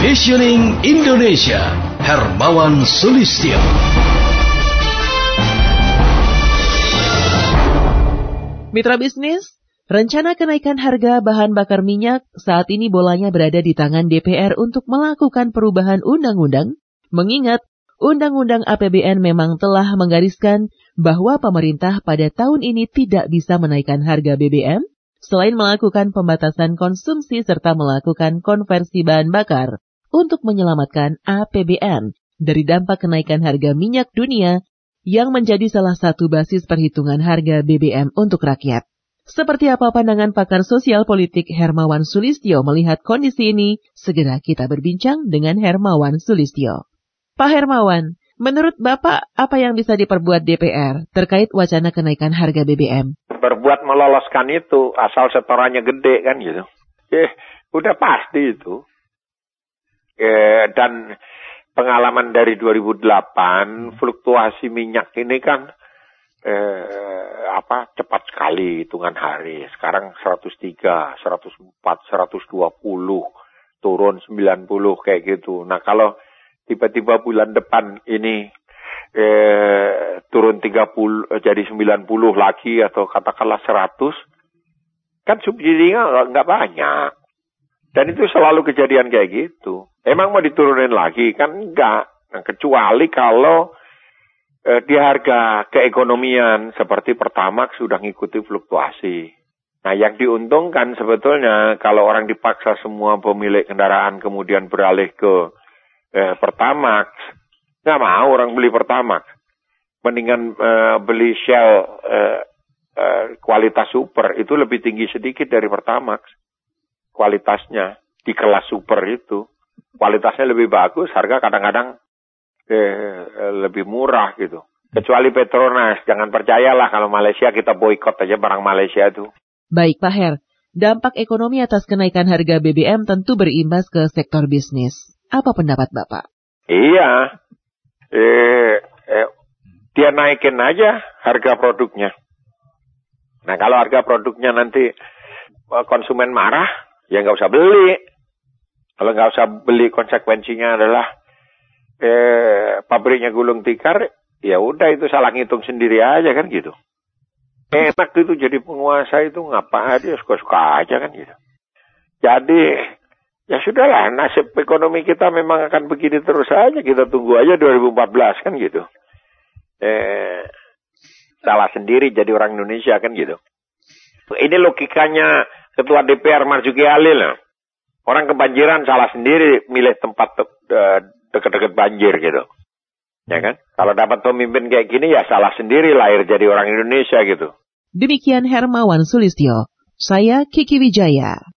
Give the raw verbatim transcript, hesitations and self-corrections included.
Positioning Indonesia, Hermawan Sulistyo. Mitra bisnis, rencana kenaikan harga bahan bakar minyak saat ini bolanya berada di tangan D P R untuk melakukan perubahan undang-undang, mengingat Undang-Undang A P B N memang telah menggariskan bahwa pemerintah pada tahun ini tidak bisa menaikkan harga B B M, selain melakukan pembatasan konsumsi serta melakukan konversi bahan bakar untuk menyelamatkan A P B N dari dampak kenaikan harga minyak dunia yang menjadi salah satu basis perhitungan harga B B M untuk rakyat. Seperti apa pandangan pakar sosial politik Hermawan Sulistyo melihat kondisi ini? Segera kita berbincang dengan Hermawan Sulistyo. Pak Hermawan, menurut Bapak apa yang bisa diperbuat D P R terkait wacana kenaikan harga B B M? Berbuat meloloskan itu, asal setorannya gede kan gitu. Eh, udah pasti itu. Eh, dan pengalaman dari dua ribu delapan, fluktuasi minyak ini kan eh, apa cepat sekali hitungan hari. Sekarang seratus tiga, seratus empat, seratus dua puluh, turun sembilan puluh kayak gitu. Nah kalau tiba-tiba bulan depan ini eh, turun tiga puluh jadi sembilan puluh lagi atau katakanlah seratus, kan subsidinya nggak banyak. Dan itu selalu kejadian kayak gitu. Emang mau diturunin lagi? Kan enggak. Nah, kecuali kalau eh, di harga keekonomian seperti Pertamax sudah ngikuti fluktuasi. Nah, yang diuntungkan sebetulnya kalau orang dipaksa semua pemilik kendaraan kemudian beralih ke eh, Pertamax, nggak mau orang beli Pertamax. Mendingan eh, beli Shell eh, eh, kualitas super, itu lebih tinggi sedikit dari Pertamax. Kualitasnya di kelas super itu. Kualitasnya lebih bagus, harga kadang-kadang eh, lebih murah gitu. Kecuali Petronas, jangan percayalah kalau Malaysia kita boikot aja barang Malaysia itu. Baik Pak Her, dampak ekonomi atas kenaikan harga B B M tentu berimbas ke sektor bisnis. Apa pendapat Bapak? Iya, eh, eh, dia naikin aja harga produknya. Nah kalau harga produknya nanti konsumen marah, ya nggak usah beli. Kalau nggak usah beli, konsekuensinya adalah eh, pabriknya gulung tikar, ya udah itu salah ngitung sendiri aja kan gitu. Enak itu jadi penguasa itu ngapa aja suka-suka aja kan gitu. Jadi ya sudahlah, nasib ekonomi kita memang akan begini terus aja, kita tunggu aja dua ribu empat belas kan gitu. Eh, salah sendiri jadi orang Indonesia kan gitu. Ini logikanya Ketua D P R Marzuki Ali lah. Orang kebanjiran salah sendiri milih tempat uh, dekat-dekat banjir gitu. Ya kan? Kalau dapat pemimpin kayak gini ya salah sendiri lahir jadi orang Indonesia gitu. Demikian Hermawan Sulistyo. Saya Kiki Wijaya.